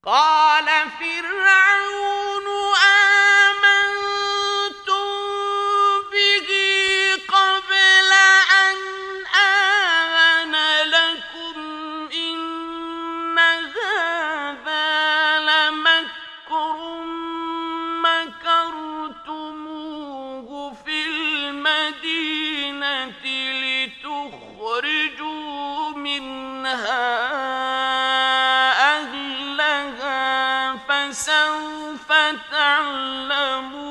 قال فرعون آمنتم به قبل أن آذن لكم إن هذا لمكر مكرتموه في المدينة لتخرجوا منها أهلها فسوف تعلمون